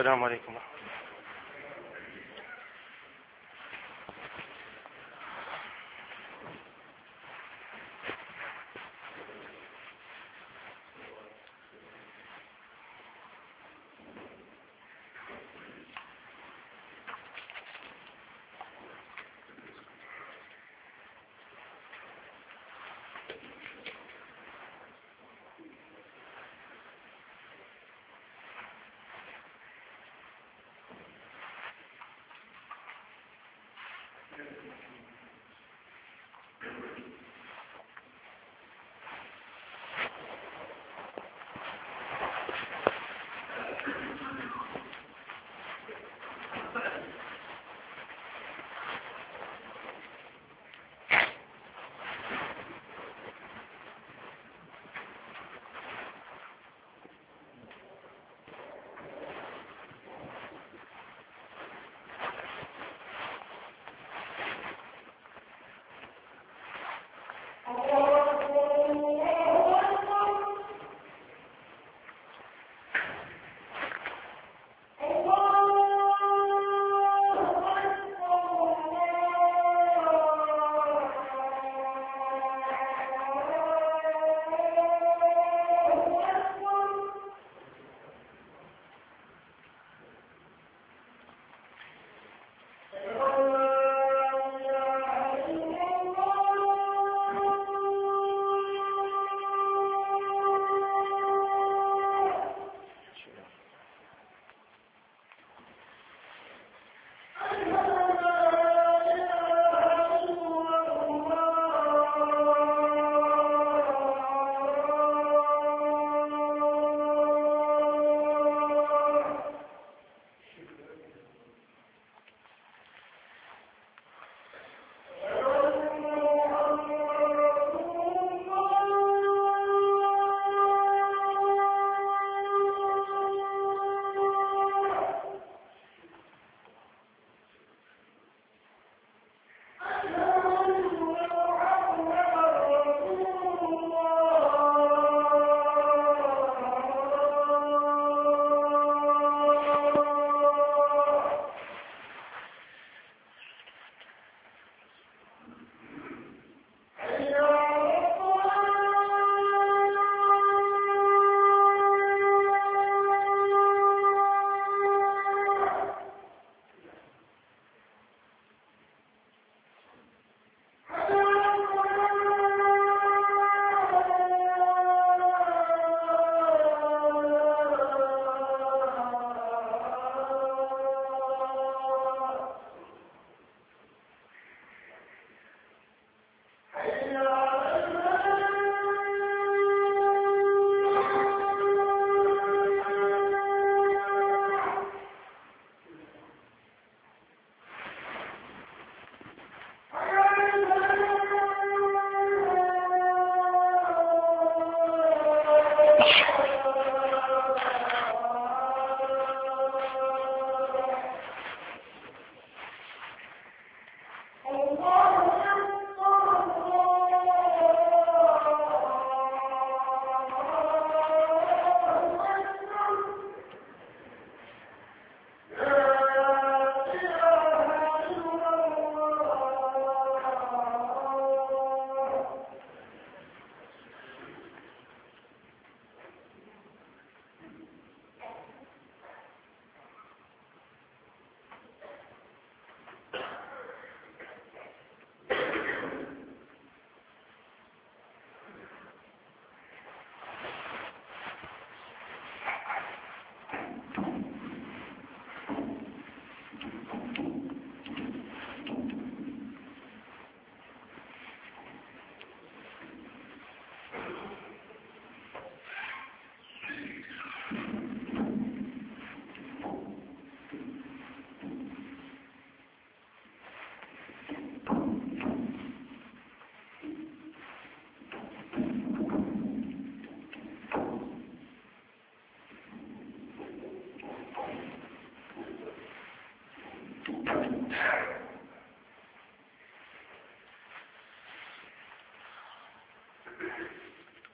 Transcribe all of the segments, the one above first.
السلام عليكم.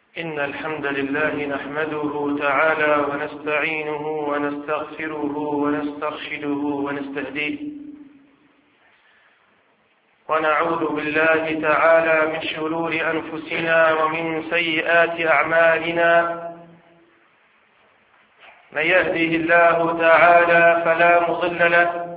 إن الحمد لله نحمده تعالى ونستعينه ونستغفره ونسترشده ونستهديه، ونعوذ بالله تعالى من شرور أنفسنا ومن سيئات أعمالنا. من يهده الله تعالى فلا مضل له،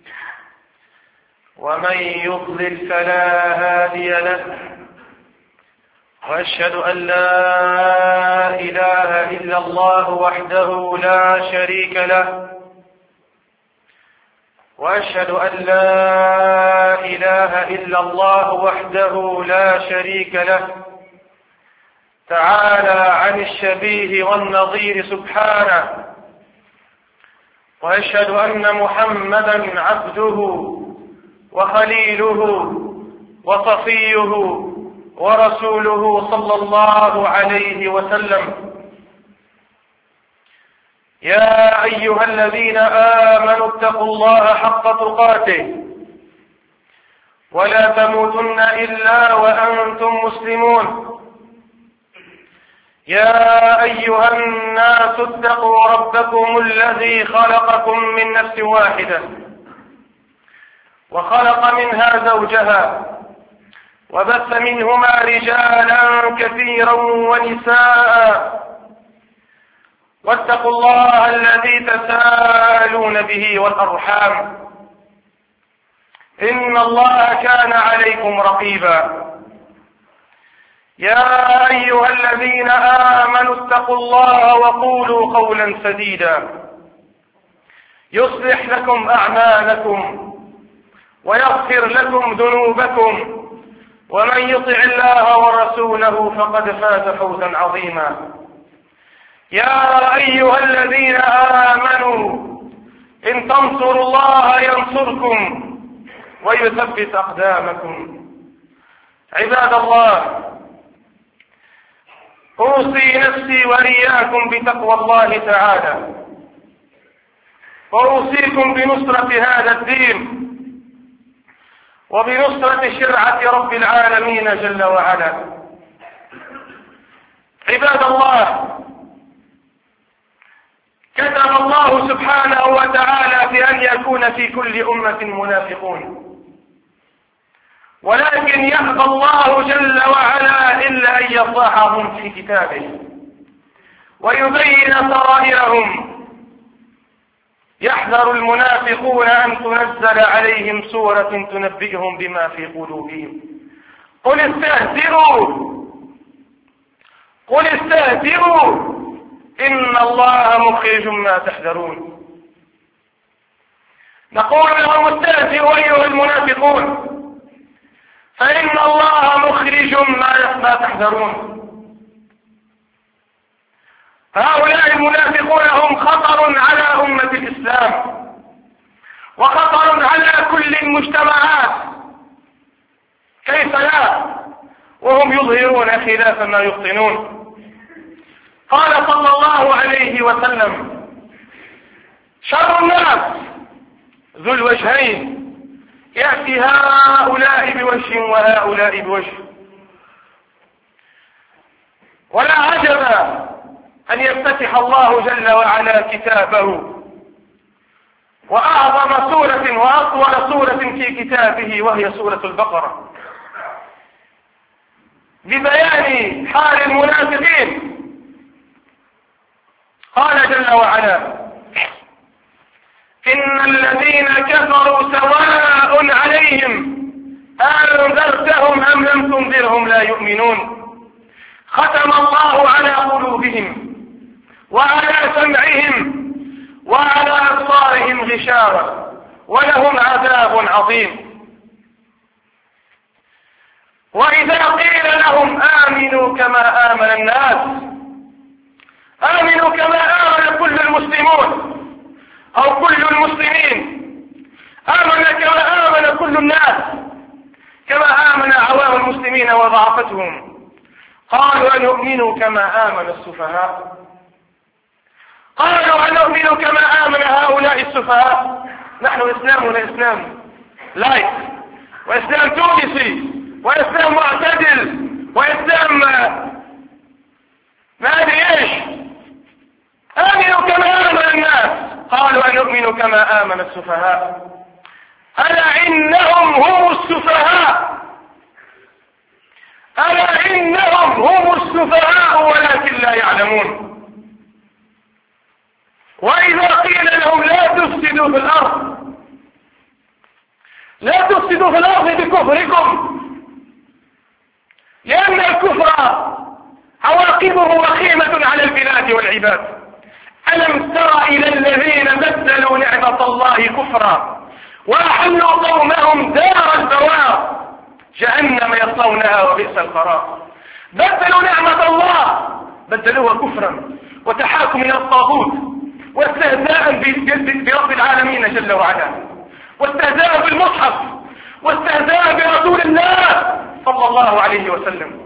ومن يضلل فلا هادي له، وأشهد أن لا إله إلا الله وحده لا شريك له، وأشهد أن لا إله إلا الله وحده لا شريك له تعالى عن الشبيه والنظير سبحانه. وأشهد أن محمدا عبده وخليله وصفيه ورسوله صلى الله عليه وسلم. يا أيها الذين آمنوا اتقوا الله حق تقاته ولا تموتن إلا وأنتم مسلمون. يا أيها الناس اتقوا ربكم الذي خلقكم من نفس واحدة وخلق منها زوجها وبث منهما رجالا كثيرا ونساء، واتقوا الله الذي تساءلون به والأرحام إن الله كان عليكم رقيبا. يا أيها الذين آمنوا اتقوا الله وقولوا قولا سديدا يصلح لكم أعمالكم ويغفر لكم ذنوبكم، ومن يطع الله ورسوله فقد فاز فوزا عظيما. يا أيها الذين آمنوا إن تنصروا الله ينصركم ويثبت أقدامكم. عباد الله، أوصي نفسي وإياكم بتقوى الله تعالى، وأوصيكم بنصرة هذا الدين وبنصرة شرعة رب العالمين جل وعلا. عباد الله، كتب الله سبحانه وتعالى بأن يكون في كل أمة منافقون، ولكن يأبى الله جل وعلا إلا أن يفضحهم في كتابه ويبين سرائرهم. يحذر المنافقون أن تنزل عليهم سورة تنبئهم بما في قلوبهم. قل استهزئوا إن الله مخرج ما تحذرون. نقول لهم استهزئوا أيها المنافقون، فإن الله مخرج ما تحذرون. هؤلاء المنافقون هم خطر على أمة الإسلام وخطر على كل المجتمعات، كيف لا وهم يظهرون خلاف ما يبطنون. قال صلى الله عليه وسلم: شر الناس ذو الوجهين، يأتي هؤلاء بوجه وهؤلاء بوجه. ولا عجب أن يفتتح الله جل وعلا كتابه وأعظم سورة وأطول سورة في كتابه وهي سورة البقرة ببيان حال المنافقين. قال جل وعلا: إن الذين كفروا سواء عليهم أنذرتهم أم لم تنذرهم لا يؤمنون. ختم الله على قلوبهم وعلى سمعهم وعلى أبصارهم غشاوة ولهم عذاب عظيم. وإذا قيل لهم آمنوا كما آمن الناس، آمنوا كما آمن كل المسلمون أو كل المسلمين، آمن كما آمن كل الناس، كما آمن عوام المسلمين وضعفتهم. قالوا أنؤمن كما آمن السفهاء، قالوا أنؤمن كما آمن هؤلاء السفهاء. نحن إسلامنا إسلام لايك، وإسلام تونسي، وإسلام معتدل، وإسلام تؤمن كما آمن السفهاء. ألا إنهم هم السفهاء، ألا إنهم هم السفهاء ولكن لا يعلمون. وإذا قيل لهم لا تفسدوا في الأرض، لا تفسدوا في الأرض بكفركم، لأن الكفر عواقبه وخيمة على البلاد والعباد. ألم تر إلى الذين بدلوا نعمة الله كفرا وأحلوا قومهم دار البوار جهنم يصلونها وبئس القرار. بدلوا نعمة الله، بدلوها كفرا وتحاكم إلى الطاغوت واستهزاء برب العالمين جل وعلا، واستهزاء بالمصحف، واستهزاء برسول الله صلى الله عليه وسلم.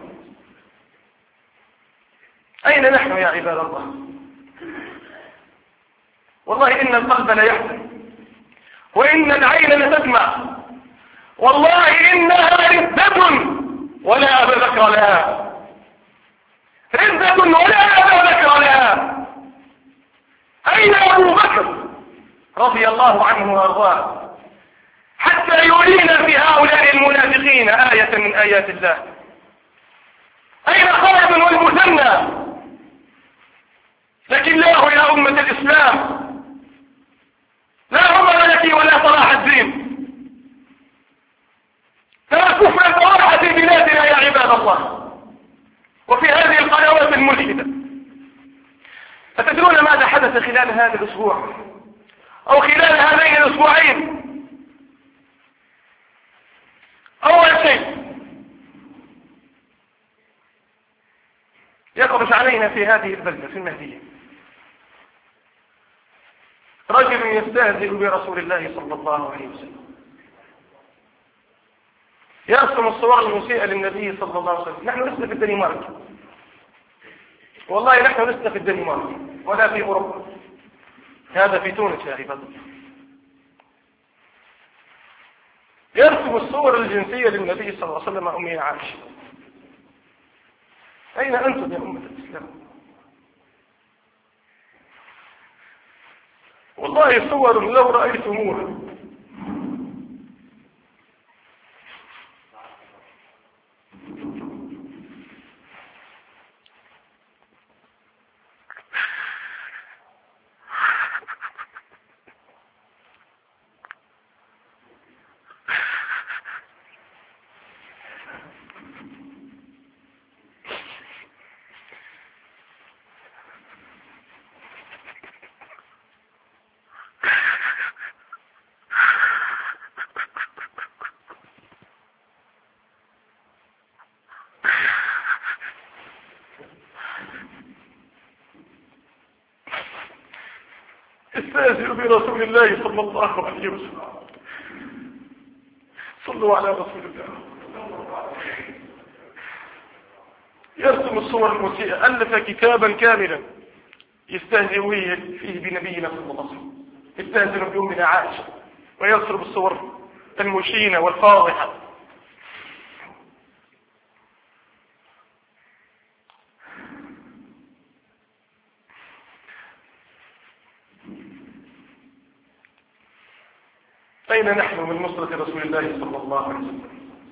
أين نحن يا عباد الله؟ والله إن القلب لا يحزن، وإن العين لتدمع، والله إنها ردة ولا أبا بكر لها، ردة ولا أبا بكر لها. أين أبو بكر رضي الله عنه وأرضاه حتى يرينا في هؤلاء المنافقين آية من آيات الله؟ أين خالد والمثنى؟ لكن الله يا أمة الإسلام لا عمر لك ولا صلاح الدين، لا كفر صراحة في بلادنا يا عباد الله، وفي هذه القنوات الملحدة. أتدرون ماذا حدث خلال هذا الأسبوع أو خلال هذين الأسبوعين؟ أول شيء يخرج علينا في هذه البلدة في المهدية رجل يستهزئ برسول الله صلى الله عليه وسلم، يرسم الصور المسيئة للنبي صلى الله عليه وسلم. نحن لسنا في الدنمارك، والله نحن لسنا في الدنمارك ولا في أوروبا، هذا في تونس يا عباد الله. يرسم الصور الجنسية للنبي صلى الله عليه وسلم أمي عائشة. أين أنتم يا أمة الإسلام؟ والله صور لو رأيتموها استهزئ برسول الله صلى الله عليه وسلم. صلوا على رسول الله. يرسم الصور المسيئة، ألف كتابا كاملا يستهزئ فيه بنبينا صلى الله عليه وسلم، يستهزئ بأمنا عائشة، ويرسم الصور المشينة والفاضحة. أين نحن من نصرة رسول الله صلى الله عليه وسلم؟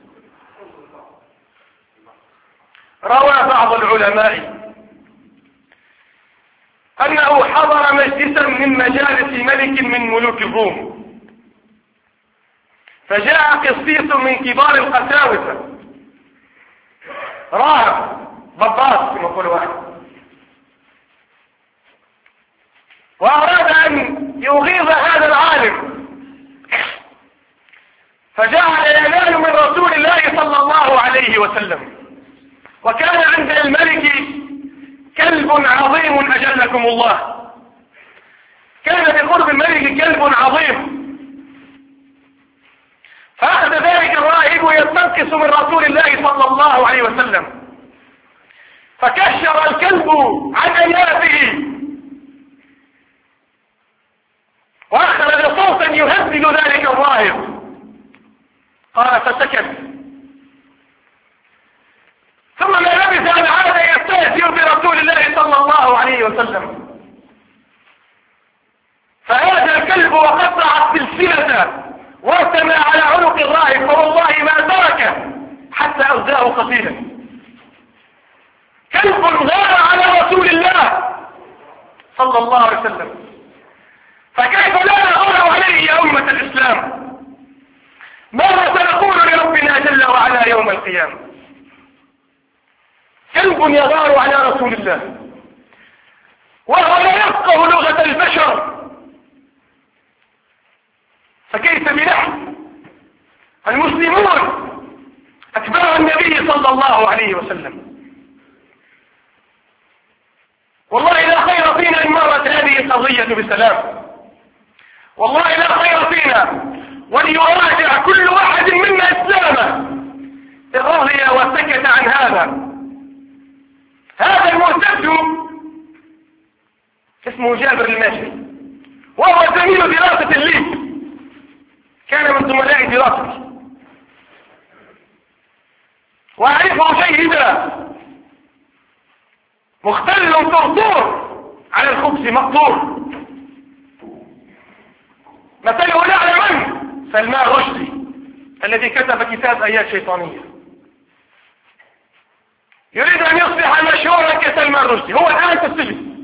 روى بعض العلماء أنه حضر مجلسا من مجالس ملك من ملوك الروم، فجاء قسيس من كبار القساوسة، راهب ضباط كما يقول واحد، وأراد أن يغيظ هذا العالم، فجعل ينال من رسول الله صلى الله عليه وسلم. وكان عند الملك كلب عظيم أجلكم الله، كان بقرب الملك كلب عظيم، فأخذ ذلك الراهب يستنقص من رسول الله صلى الله عليه وسلم، فكشر الكلب عن أنيابه وأخرج صوتا يهدد ذلك الراهب. قال فسكت، ثم ما لبث أن عاد يستهزئ برسول الله صلى الله عليه وسلم، فهذا الكلب وقطع سلسلة وارتمى على عنق الراهب فوالله ما تركه حتى أوزاه قتيلا. كلب غار على رسول الله صلى الله عليه وسلم، فكيف لا نغار عليه يا أمة الإسلام؟ ماذا سنقول لربنا جل وعلا يوم القيامة؟ كلب يغار على رسول الله وهو لا يفقه لغة البشر، فكيف بنحن المسلمون أتباع النبي صلى الله عليه وسلم؟ والله لا خير فينا إن مرت هذه القضية بسلام، والله لا خير فينا وليراجع كل واحد منا إسلامه إن رضي وسكت عن هذا المرتد اسمه جابر الماشي، وهو زميل دراسة لي، كان من زملاء دراستي وأعرفه جيدا، مختل طرطور على الخبز مقطور، مثله لا من سلمان رشدي الذي كتب كتاب آيات شيطانية، يريد أن يصبح مشهورا كسلمان رشدي، هو الآن في السجن،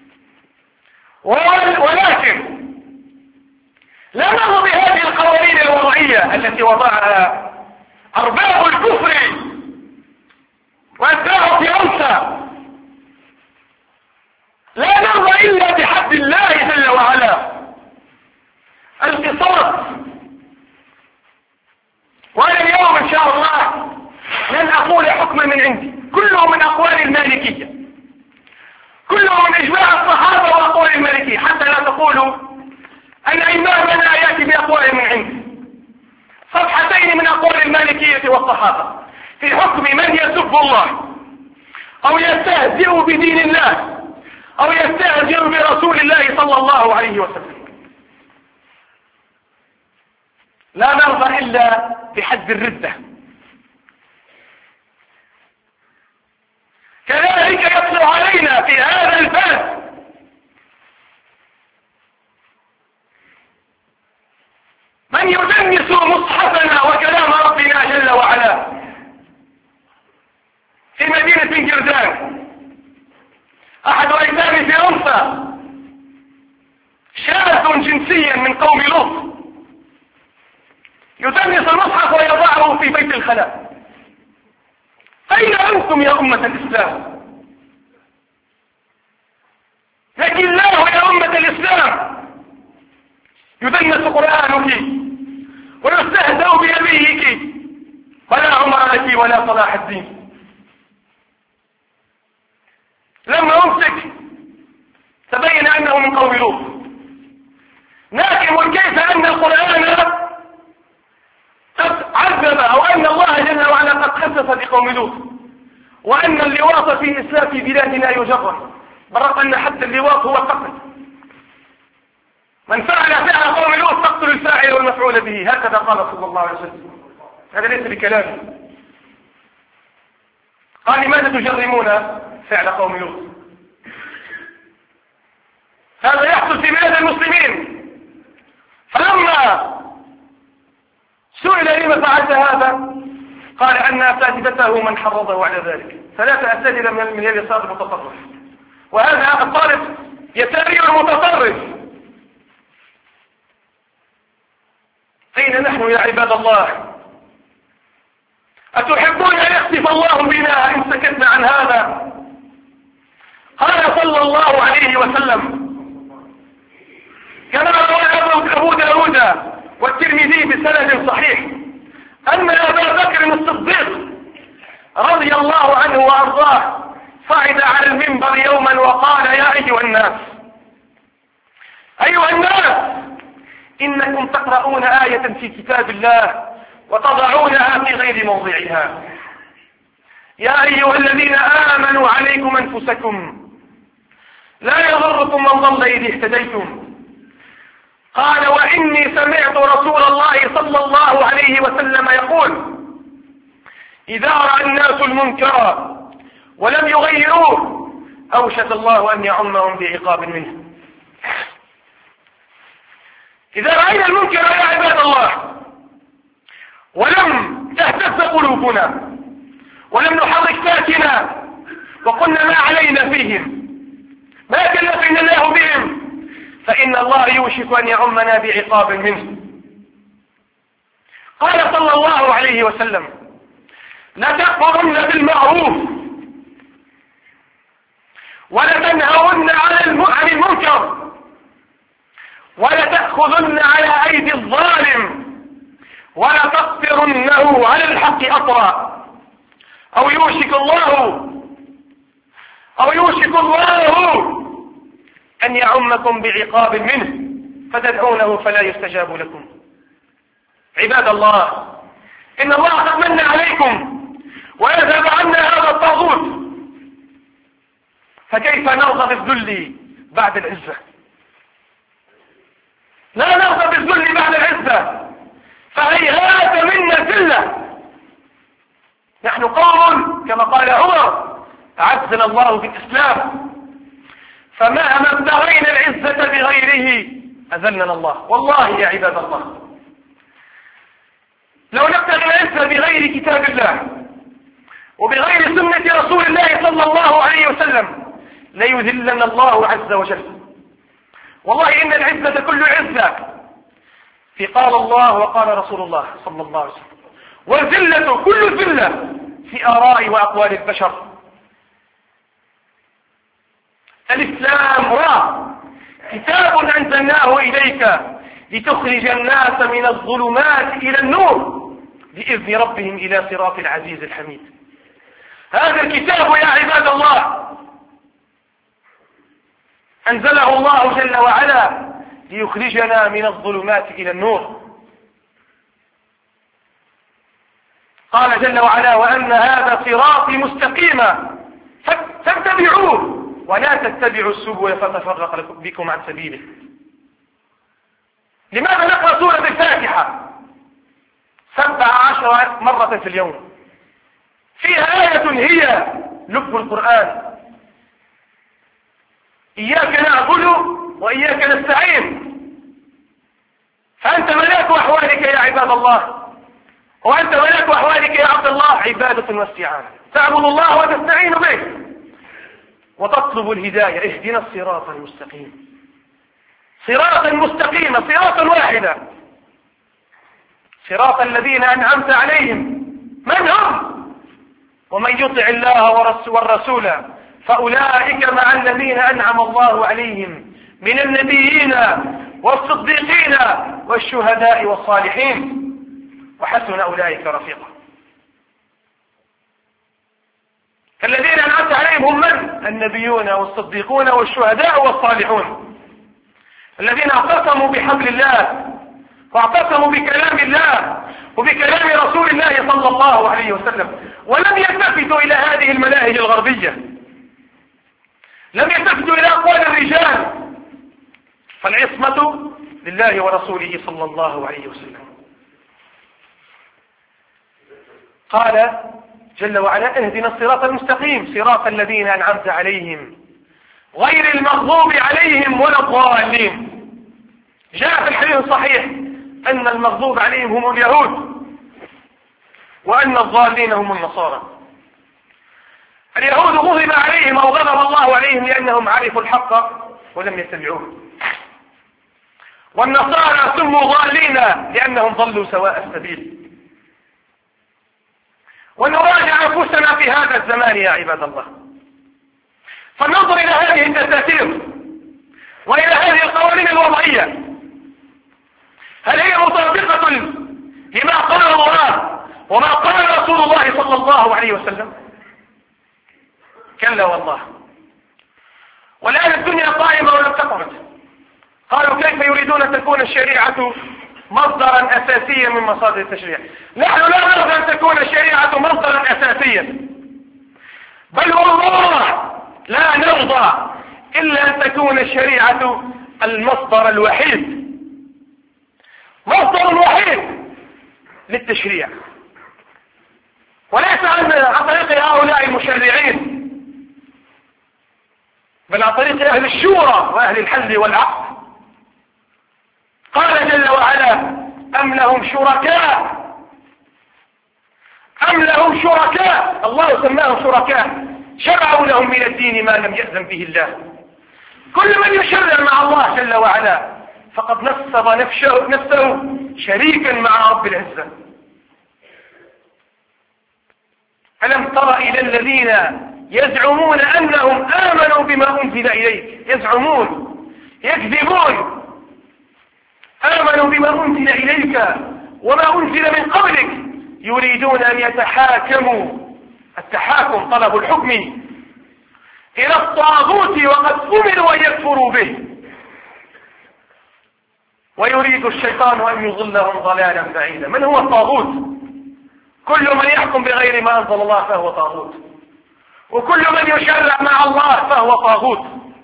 ولكن لا نرضى بهذه القوانين الوضعية التي وضعها أرباب الكفر وأتباعه في أمسى، لا نرضى إلا بحد الله جل وعلا القصاص. وأنا اليوم إن شاء الله لن أقول حكما من عندي، كله من أقوال المالكية، كله من إجماع الصحابة وأقوال المالكية، حتى لا تقولوا أن إمامنا يأتي بأقوال من عنده. صفحتين من أقوال المالكية والصحابة في حكم من يسب الله أو يستهزئ بدين الله أو يستهزئ برسول الله صلى الله عليه وسلم. لا نرضى إلا بحد الردة. كذلك يطلع علينا في هذا الباب من يدنس مصحفنا وكلام ربنا جل وعلا في مدينة جردان، أحد أيتام في أنثى شاذ جنسيا من قوم لوط يدنس المصحف ويضعه في بيت الخلاء. أين أنتم يا أمة الإسلام؟ لكن الله يا أمة الإسلام يدنس قرآنك ويستهزأ بنبيك، ولا عمر لك ولا صلاح الدين. لما أمسك تبين أنه من قوم لوط، لكن كيف أن القرآن قد عذب أو أن الله جل وعلا قد خسف بقوم لوط، وأن اللواط في إسلام في بلادنا يجرم، برغم أن حتى اللواط هو القتل. من فعل فعل قوم لوط تقتل الفاعل والمفعول به، هكذا قال صلى الله عليه وسلم. هذا ليس بكلامي. قال لماذا تجرمون فعل قوم لوط؟ هذا يحصل في بلاد المسلمين. فلما سئل لما فعلت هذا قال أن أساتذته من حرضه على ذلك، ثلاثة أساتذة من اليسار المتطرف، وهذا الطالب يساري المتطرف. أين نحن يا عباد الله؟ أتحبون أن يخسف الله بنا إن سكتنا عن هذا؟ قال صلى الله عليه وسلم كما روى أبو داود والترمذي بسند صحيح أن أبا بكر الصديق رضي الله عنه وأرضاه صعد على المنبر يوما وقال يا أيها الناس إنكم تقرؤون آية في كتاب الله وتضعونها في غير موضعها. يا أيها الذين آمنوا عليكم أنفسكم لا يضركم من ضل إذ اهتديتم. قال وإني سمعت رسول الله صلى الله عليه وسلم يقول إذا رأى الناس المنكر ولم يغيروه أوشك الله أن يعمهم بعقاب منه. إذا رأينا المنكر يا عباد الله ولم تهتز قلوبنا ولم نحرك ساكنا وقلنا ما علينا فيهم ما كلفنا الله بهم فإن الله يوشك أن يعمنا بعقاب منه. قال صلى الله عليه وسلم لتأمرن بالمعروف ولتنهون عن المنكر ولتأخذن على أيدي الظالم ولتقصرنه على الحق أطرا أو يوشك الله أن يعمكم بعقاب منه فتدعونه فلا يستجاب لكم. عباد الله إن الله قد من عليكم ويذهب عنا هذا الطاغوت فكيف نرضى بالذل بعد العزة؟ لا نرضى بالذل بعد العزة فهيهات منا الذلة. نحن قوم كما قال عمر أعزنا الله بالإسلام فمهما ابتغينا العزة بغيره أذلنا الله. والله يا عباد الله لو نبتغي العزة بغير كتاب الله وبغير سنة رسول الله صلى الله عليه وسلم ليذلنا الله عز وجل. والله إن العزة كل عزة في قال الله وقال رسول الله صلى الله عليه وسلم والذلة كل ذلة في آراء وأقوال البشر. الإسلام هو كتاب أنزلناه إليك لتخرج الناس من الظلمات إلى النور بإذن ربهم إلى صراط العزيز الحميد. هذا الكتاب يا عباد الله أنزله الله جل وعلا ليخرجنا من الظلمات إلى النور. قال جل وعلا وأن هذا صراطي مستقيما فاتبعوه ولا تتبعوا السبل فتفرق بكم عن سبيله. لماذا نقرأ سورة الفاتحة 17 مرة في اليوم؟ فيها آية هي لب القرآن إياك نعبد وإياك نستعين. فأنت ملاك أحوالك يا عباد الله وأنت ملاك أحوالك يا عبد الله عبادة واستعانة. تعبد الله وتستعين به وتطلب الهداية. اهدنا الصراط المستقيم صراطا مستقيما صراطا واحدا صراط الذين أنعمت عليهم من هم ومن يطع الله والرسول فأولئك مع الذين أنعم الله عليهم من النبيين والصديقين والشهداء والصالحين وحسن أولئك رفيقا. الذين أنعمت عليهم هم من؟ النبيون والصديقون والشهداء والصالحون الذين اعتصموا بحبل الله واعتصموا بكلام الله وبكلام رسول الله صلى الله عليه وسلم ولم يلتفتوا إلى هذه المناهج الغربية لم يلتفتوا إلى أقوال الرجال فالعصمة لله ورسوله صلى الله عليه وسلم. قال جل وعلا اهدنا الصراط المستقيم صراط الذين أنعمت عليهم غير المغضوب عليهم ولا الضالين. جاء في الحديث الصحيح أن المغضوب عليهم هم اليهود وأن الضالين هم النصارى. اليهود غضب عليهم أو غضب الله عليهم لأنهم عرفوا الحق ولم يتبعوه والنصارى سموا ضالين لأنهم ضلوا سواء السبيل. ونراجع أنفسنا في هذا الزمان يا عباد الله فننظر إلى هذه الدساتير وإلى هذه القوانين الوضعية هل هي مطابقة لما قال الله وما قال رسول الله صلى الله عليه وسلم؟ كلا والله. والآن الدنيا قائمة ولم تقعد. قالوا كيف يريدون أن تكون الشريعة مصدرا أساسيا من مصادر التشريع؟ نحن لا نرغب أن تكون الشريعة مصدرا أساسيا بل والله لا نرضى إلا أن تكون الشريعة المصدر الوحيد مصدر الوحيد للتشريع وليس عن طريق هؤلاء المشرعين بل عن طريق أهل الشورى وأهل الحل والعقد. قال جل وعلا: أم لهم شركاء الله سماهم شركاء شرعوا لهم من الدين ما لم يأذن به الله. كل من يشرع مع الله جل وعلا فقد نصب نفسه شريكا مع رب العزة. ألم تر إلى الذين يزعمون أنهم آمنوا بما أنزل إليك، يزعمون يكذبون، آمنوا بما أنزل إليك وما أنزل من قبلك، يريدون أن يتحاكموا، التحاكم طلب الحكم، إلى الطاغوت وقد أمروا أن يكفروا به، ويريد الشيطان أن يضلهم ضلالا بعيدا. من هو الطاغوت؟ كل من يحكم بغير ما أنزل الله فهو طاغوت، وكل من يشرع مع الله فهو طاغوت.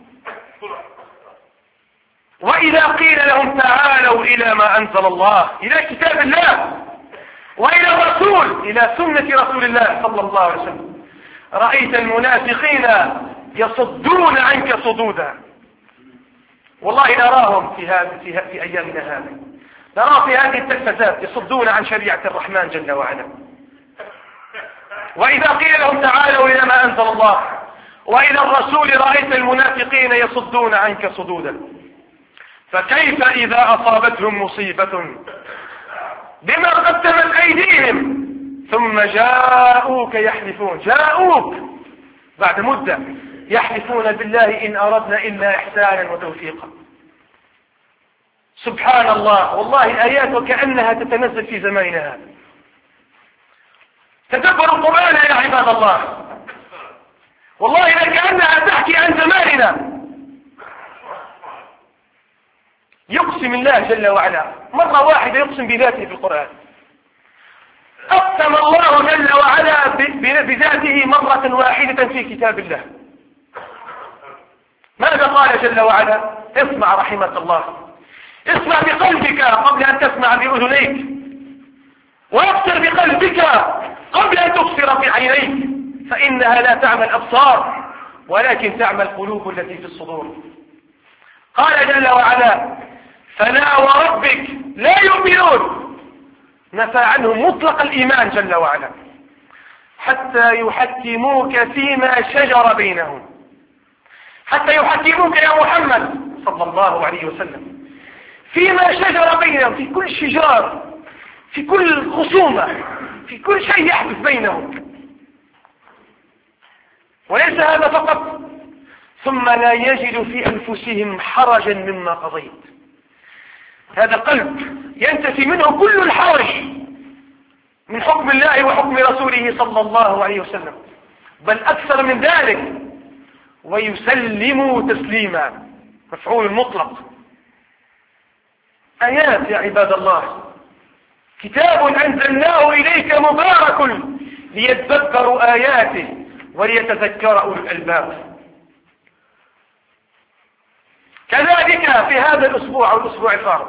وإذا قيل لهم تعالوا إلى ما أنزل الله، إلى كتاب الله وإلى الرسول، إلى سنة رسول الله صلى الله عليه وسلم، رأيت المنافقين يصدون عنك صدودا. والله نراهم في أيامنا هذه، نرى في هذه التلفزات يصدون عن شريعة الرحمن جل وعلا. وإذا قيل لهم تعالوا إلى ما أنزل الله وإلى الرسول رأيت المنافقين يصدون عنك صدودا. فكيف إذا أصابتهم مصيبة بما قدمت أيديهم ثم جاءوك يحلفون، جاءوك بعد مدة يحلفون بالله إن أردنا إلا إحسانا وتوفيقا. سبحان الله، والله آيات وكأنها تتنزل في زماننا هذا. تدبروا القرآن يا عباد الله، والله لكأنها تحكي عن زماننا. يقسم الله جل وعلا مرة واحدة، يقسم بذاته في القرآن. أقسم الله جل وعلا بذاته مرة واحدة في كتاب الله. ماذا قال جل وعلا؟ اسمع رحمك الله، اسمع بقلبك قبل أن تسمع بأذنيك، وابصر بقلبك قبل أن تبصر بعينيك، فإنها لا تعمى الأبصار ولكن تعمى القلوب التي في الصدور. قال جل وعلا: فلا وربك لا يؤمنون، نفى عنهم مطلق الإيمان جل وعلا، حتى يحكموك فيما شجر بينهم، حتى يحكموك يا محمد صلى الله عليه وسلم فيما شجر بينهم، في كل شجار، في كل خصومة، في كل شيء يحدث بينهم. وليس هذا فقط، ثم لا يجد في أنفسهم حرجا مما قضيت. هذا قلب ينتفي منه كل الحرج من حكم الله وحكم رسوله صلى الله عليه وسلم، بل أكثر من ذلك، ويسلموا تسليما، مفعول مطلق. آيات يا عباد الله، كتاب أنزلناه إليك مبارك ليتدبروا آياته وليتذكر أولو الألباب. كذلك في هذا الأسبوع أو الأسبوع الفارط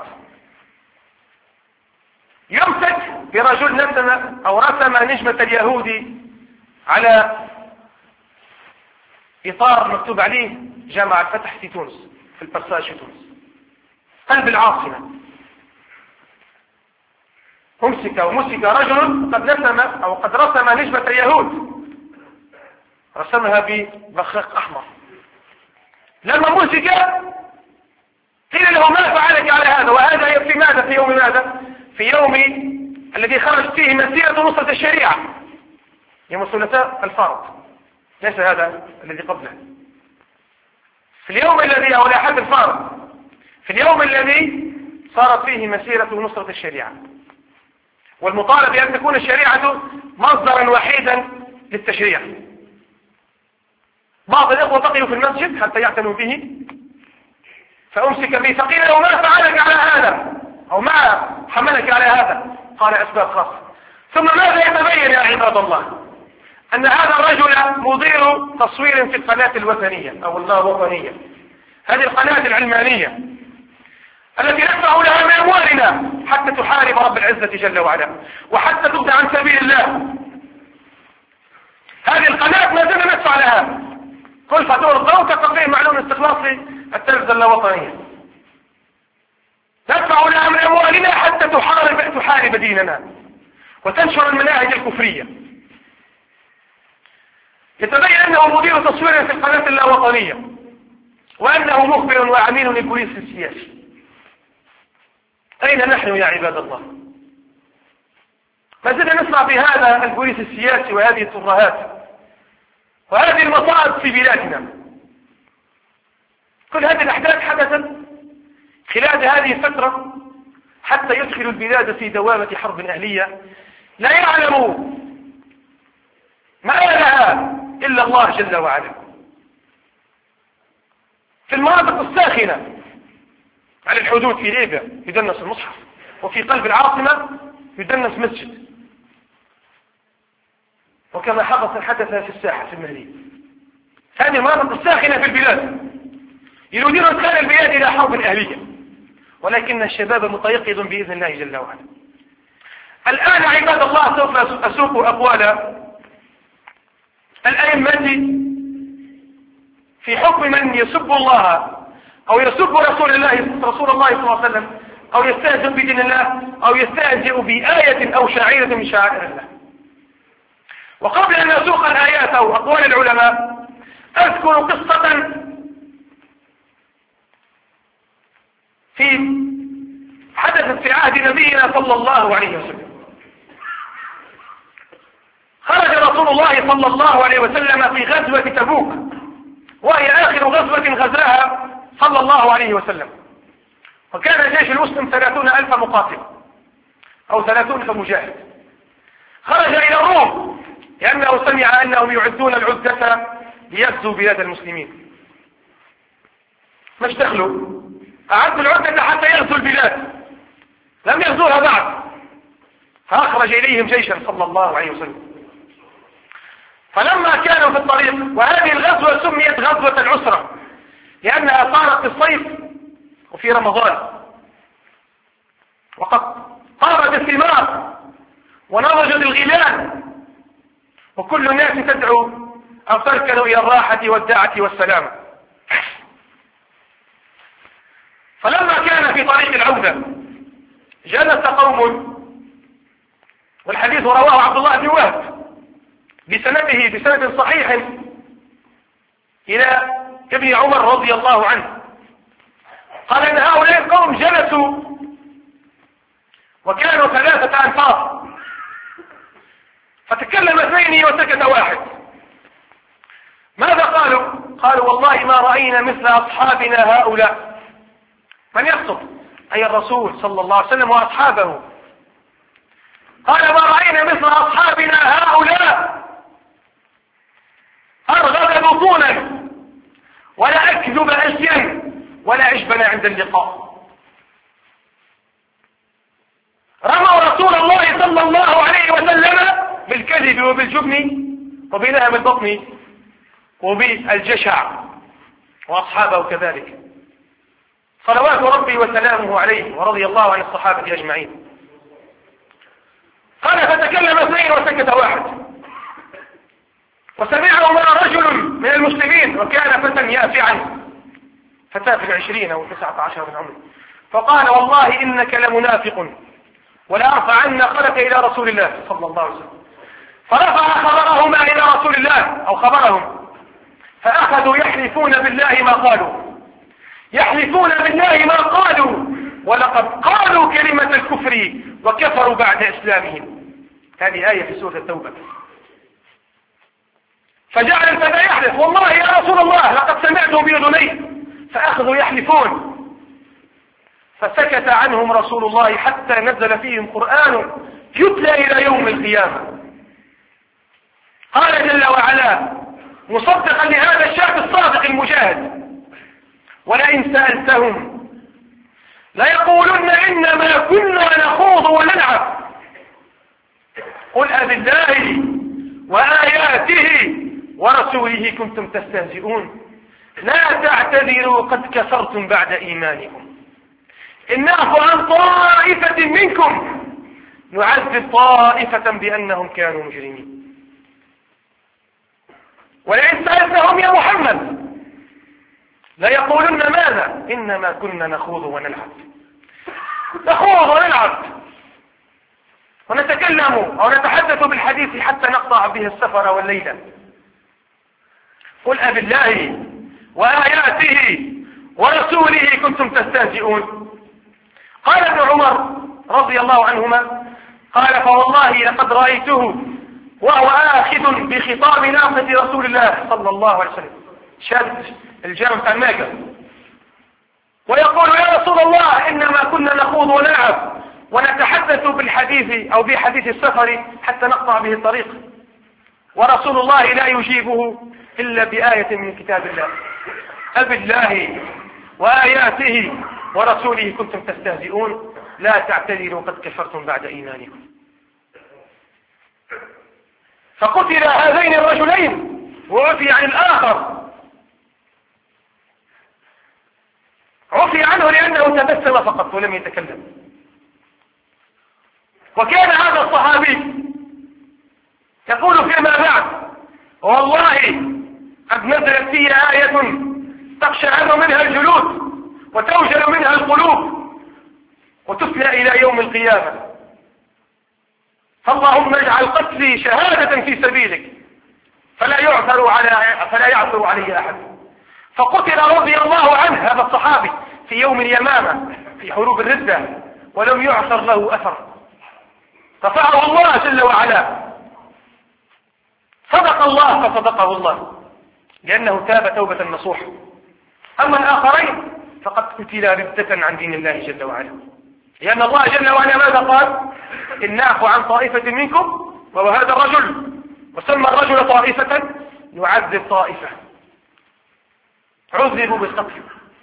يمسك برجل رسم نجمة اليهودي على إطار مكتوب عليه جامعة الفتح في تونس، في البرساج في تونس، قلب العاصمة. مسك رجل قد رسم نجمة اليهود، رسمها ببخاخ أحمر. لما مسك قيل له: ما فعلك على هذا؟ وهذا في ماذا؟ في يوم ماذا؟ في يوم الذي خرج فيه مسيرة نصرة الشريعة، يوم الثلاثاء الفارط، ليس هذا الذي قبله. في اليوم الذي أو لأحد الفارط، في اليوم الذي صارت فيه مسيرة نصرة الشريعة، والمطالب بأن تكون الشريعة مصدرا وحيدا للتشريع. بعض الإخوة بقيوا في المسجد حتى يعتنوا به، فأمسك به فقيل له: ما فعلك على هذا؟ أو ما حملك على هذا؟ قال: أسباب خاصة. ثم ماذا يتبين يا عباد الله؟ أن هذا الرجل مدير تصوير في القناة الوطنية أو اللاوطنية، هذه القناة العلمانية التي ندفع لها من أموالنا حتى تحارب رب العزة جل وعلا وحتى تبدأ عن سبيل الله. هذه القناة ما زلنا ندفع لها كلفة دور الضوء كتقديم معلوم استخلاص التلفزة اللاوطنية. ندفع لها من أموالنا حتى تحارب ديننا وتنشر المناهج الكفرية. يتبين أنه مدير تصوير في القناة اللاوطنية، وأنه مخبر وعميل للبوليس السياسي. أين نحن يا عباد الله؟ ما زلنا نسمع في هذا البوليس السياسي وهذه الترهات وهذه المصائب في بلادنا. كل هذه الأحداث حدثت خلال هذه الفترة حتى يدخل البلاد في دوامة حرب أهلية لا يعلم ما لها إلا الله جل وعلا. في المناطق الساخنة على الحدود في ليبيا يدنس المصحف، وفي قلب العاصمة يدنس مسجد، وكما حدث في الساحة في المهدي. هذه المناطق الساخنة في البلاد يريدون إدخال البلاد إلى حرب أهلية، ولكن الشباب متيقظ بإذن الله جل وعلا. الآن عباد الله سوف أسوق أقوال الأئمة في حكم من يسب الله أو يسب رسول الله صلى الله عليه وسلم أو يستهزئ بدين الله أو يستهزئ بآية أو شعيرة من شعائر الله. وقبل أن أسوق الآيات أو أقوال العلماء أذكر قصة حدثت في عهد نبينا صلى الله عليه وسلم. خرج رسول الله صلى الله عليه وسلم في غزوة تبوك، وهي آخر غزوة غزاها صلى الله عليه وسلم، وكان جيش المسلم 30,000 مقاتل أو 30,000 مجاهد. خرج إلى الروم لأنه سمع أنهم يعدون العدة ليغزوا بلاد المسلمين. مش دخلوا أعدوا العدة حتى يغزوا البلاد، لم يغزوها بعد، فأخرج إليهم جيشا صلى الله عليه وسلم. فلما كانوا في الطريق، وهذه الغزوة سميت غزوة العسرة لأنها صارت في الصيف وفي رمضان، وقد طارت الثمار ونضجت الغيلان وكل الناس تدعو أو تركن إلى الراحة والداعة والسلامة. فلما كان في طريق العودة جلس قوم، والحديث رواه عبد الله بن وهب بسند صحيح إلى ابن عمر رضي الله عنه، قال إن هؤلاء القوم جلسوا وكانوا 3 أنفار، فتكلم 2 وسكت واحد. ماذا قالوا؟ قالوا والله ما رأينا مثل أصحابنا هؤلاء. من يقصد؟ أي الرسول صلى الله عليه وسلم وأصحابه. قال ما رأينا مثل أصحابنا هؤلاء أرغب بطونا ولا أكذب أشيا ولا عجبنا عند اللقاء. رموا رسول الله صلى الله عليه وسلم بالكذب وبالجبن وبنهم البطن وبالجشع، وأصحابه كذلك صلوات ربي وسلامه عليه ورضي الله عن الصحابة أجمعين. قال فتكلم 2 وسكت واحد، وسمعهما رجل من المسلمين وكان فتى يافعا، فتاة في 20 أو 19 من عمره، فقال والله إنك لمنافق ولأرفعن خلك إلى رسول الله صلى الله عليه وسلم. فرفع خبرهما إلى رسول الله أو خبرهم، فأخذوا يحلفون بالله ما قالوا، يحلفون بالله ما قالوا، ولقد قالوا كلمة الكفر وكفروا بعد إسلامهم. هذه آية في سورة التوبة. فجعل الفتى يحلف والله يا رسول الله لقد سمعته بأذني، فأخذوا يحلفون، فسكت عنهم رسول الله حتى نزل فيهم قرآن يتلى إلى يوم القيامة. قال جل وعلا مصدقا لهذا الشعب الصادق المجاهد: ولئن سألتهم ليقولن إنما كنا نخوض ونلعب قل أبالله وآياته ورسوله كنتم تستهزئون لا تعتذروا قد كفرتم بعد إيمانكم إن نعفو عن طائفة منكم نعذب طائفة بأنهم كانوا مجرمين. ولئن سألتهم يا محمد ليقولن ماذا إنما كنا نخوض ونلعب. نخوض ونلعب ونتكلم أو نتحدث بالحديث حتى نقطع به السفر والليلة. قل أبالله وآياته ورسوله كنتم تستهزئون. قال ابن عمر رضي الله عنهما قال فوالله لقد رأيته وهو آخذ بخطام ناقة رسول الله صلى الله عليه وسلم، شد الجامع بتاع الناقة، ويقول يا رسول الله إنما كنا نخوض ونلعب ونتحدث بالحديث أو بحديث السفر حتى نقطع به الطريق، ورسول الله لا يجيبه إلا بآية من كتاب الله. أبالله وآياته ورسوله كنتم تستهزئون لا تعتذروا قد كفرتم بعد إيمانكم. فقتل هذين الرجلين وعفي عن الآخر، عفي عنه لأنه تبسم فقط ولم يتكلم. وكان هذا الصحابي يقول فيما بعد والله قد نزلت في آية تقشعر منها الجلود وتوجل منها القلوب وتسلى إلى يوم القيامة، فاللهم اجعل قتلي شهادة في سبيلك فلا يعثر علي أحد. فقتل رضي الله عنه هذا الصحابي في يوم اليمامة في حروب الردة ولم يعثر له أثر، رفعه الله جل وعلا، صدق الله فصدقه الله لأنه تاب توبة نصوح. أما الآخرين فقد قتلا ردة عن دين الله جل وعلا، لأن الله جل وعلا ماذا قال؟ إن نعفو عن طائفة منكم وهو هذا الرجل، وسمى الرجل طائفة يعذب طائفة، عذبوا بالقتل.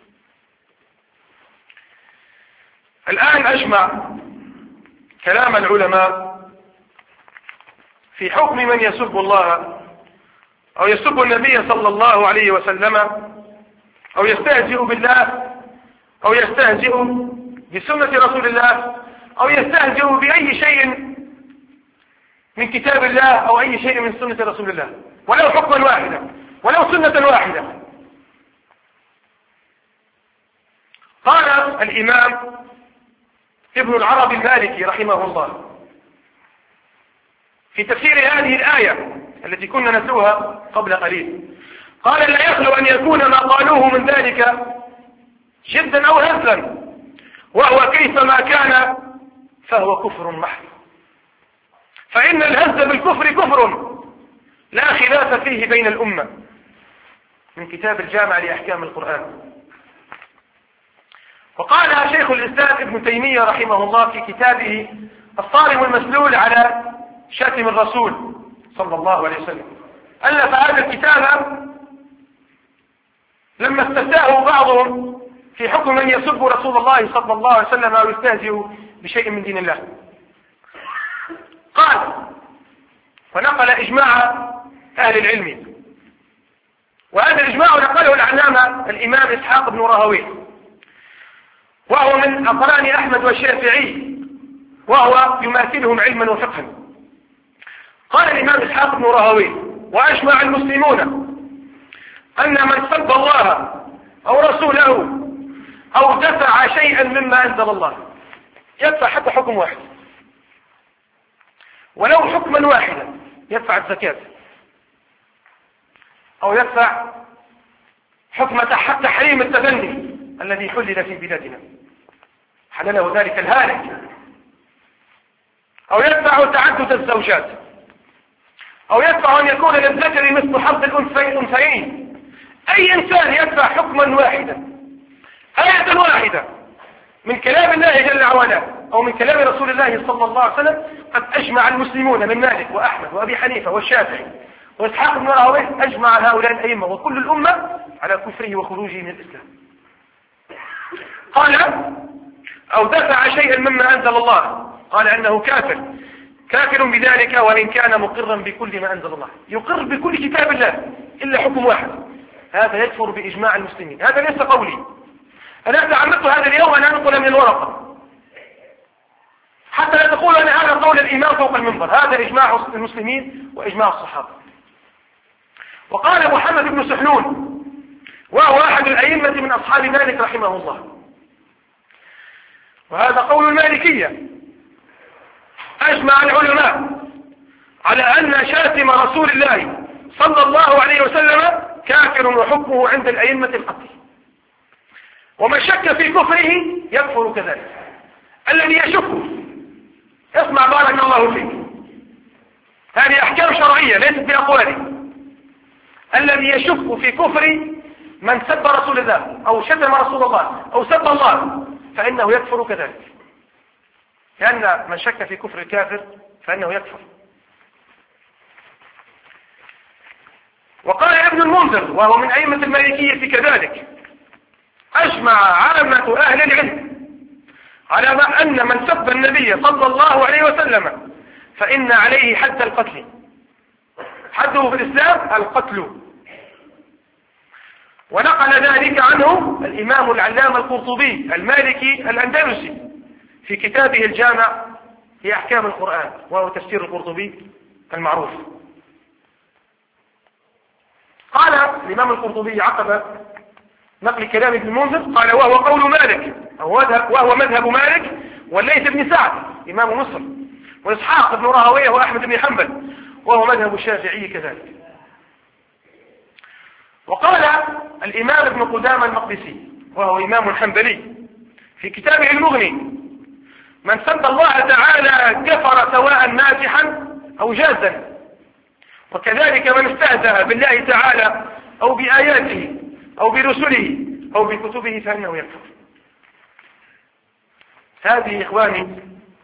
الآن أجمع كلام العلماء في حكم من يسب الله أو يسب النبي صلى الله عليه وسلم أو يستهزئ بالله أو يستهزئ بسنة رسول الله أو يستهزئ بأي شيء من كتاب الله أو أي شيء من سنة رسول الله، ولو حكما واحدا ولو سنة واحدة. قال الإمام ابن العربي المالكي رحمه الله في تفسير هذه الآية التي كنا نتلوها قبل قليل، قال لا يخلو أن يكون ما قالوه من ذلك جدا أو هزلا، وهو كيفما كان فهو كفر محض، فإن الهز بالكفر كفر لا خلاف فيه بين الأمة. من كتاب الجامع لأحكام القرآن. وقال شيخ الإسلام ابن تيمية رحمه الله في كتابه الصارم المسلول على شاتم الرسول صلى الله عليه وسلم، ألف هذا الكتاب لما استفتاه بعضهم في حكم من يسب رسول الله صلى الله عليه وسلم أو يستهزئ بشيء من دين الله. قال ونقل إجماع أهل العلم، وهذا الإجماع نقله العلامة الإمام إسحاق بن راهويه، وهو من أقران أحمد والشافعي، وهو يماثلهم علما وفقها. قال الإمام إسحاق بن راهويه وأجمع المسلمون أن من سب الله أو رسوله أو دفع شيئا مما أنزل الله يدفع حتى حكم واحد، ولو حكما واحدا، يدفع الزكاة أو يدفع حكم حتى تحريم التبني الذي حلل في بلادنا حلله ذلك الهالك، أو يدفع تعدد الزوجات، أو يدفع أن يكون للذكر مثل حظ الأنثيين. أي إنسان يدفع حكما واحدا، آية واحدة من كلام الله جل وعلا أو من كلام رسول الله صلى الله عليه وسلم، قد أجمع المسلمون من مالك وأحمد وأبي حنيفة والشافعي وإسحاق بن راهويه، أجمع هؤلاء الأئمة وكل الأمة على كفره وخروجه من الإسلام. قال أو دفع شيئا مما أنزل الله، قال أنه كافر بذلك وإن كان مقرا بكل ما أنزل الله، يقر بكل كتاب الله إلا حكم واحد، هذا يكفر بإجماع المسلمين. هذا ليس قولي، أنا تعمدت هذا اليوم أن أنقل من الورقة حتى لا تقول أن هذا قول الإمام فوق المنبر، هذا إجماع المسلمين وإجماع الصحابة. وقال محمد بن سحنون وهو أحد الأئمة من أصحاب مالك رحمه الله، وهذا قول المالكية. أجمع العلماء على أن شاتم رسول الله صلى الله عليه وسلم كافر وحكمه عند الأئمة القتل، ومن شك في كفره يكفر كذلك. الذي يشك، اسمع بارك الله فيك، هذه أحكام شرعية ليست بأقواله. الذي يشك في كفر من سب رسول الله أو شتم رسول الله أو سب الله فإنه يكفر كذلك، لأن من شك في كفر الكافر فإنه يكفر. وقال ابن المنذر وهو من أئمة المالكية كذلك: أجمع عامة أهل العلم على أن من سب النبي صلى الله عليه وسلم فإن عليه حد القتل. حده في الإسلام القتل. ونقل ذلك عنه الإمام العلامة القرطبي المالكي الأندلسي في كتابه الجامع في أحكام القرآن، وهو تفسير القرطبي المعروف. قال الإمام القرطبي عقب نقل كلام ابن المنذر قال: وهو قول مالك، وهو مذهب مالك والليث بن سعد إمام مصر وإسحاق بن راهويه وأحمد بن حنبل، وهو مذهب الشافعي كذلك. وقال الإمام ابن قدامة المقدسي وهو إمام حنبلي في كتابه المغني: من سب الله تعالى كفر سواء ناجحا أو جازا، وكذلك من استهزأ بالله تعالى أو بآياته أو برسله أو بكتبه فإنه يكفر. هذه إخواني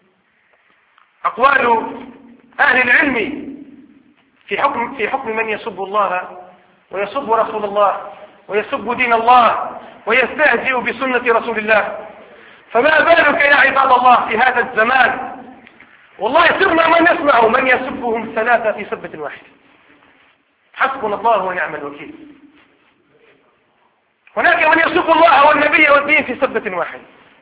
أقوال أهل العلم في حكم من يسب الله ويسب رسول الله ويسب دين الله ويستهزئ بسنة رسول الله. فما بالك يا عباد الله في هذا الزمان؟ والله صرنا من نسمع من يسبهم ثلاثة في سبة واحدة. حسبنا الله ونعم الوكيل. هناك من يسب الله والنبي والدين في سبة واحدة،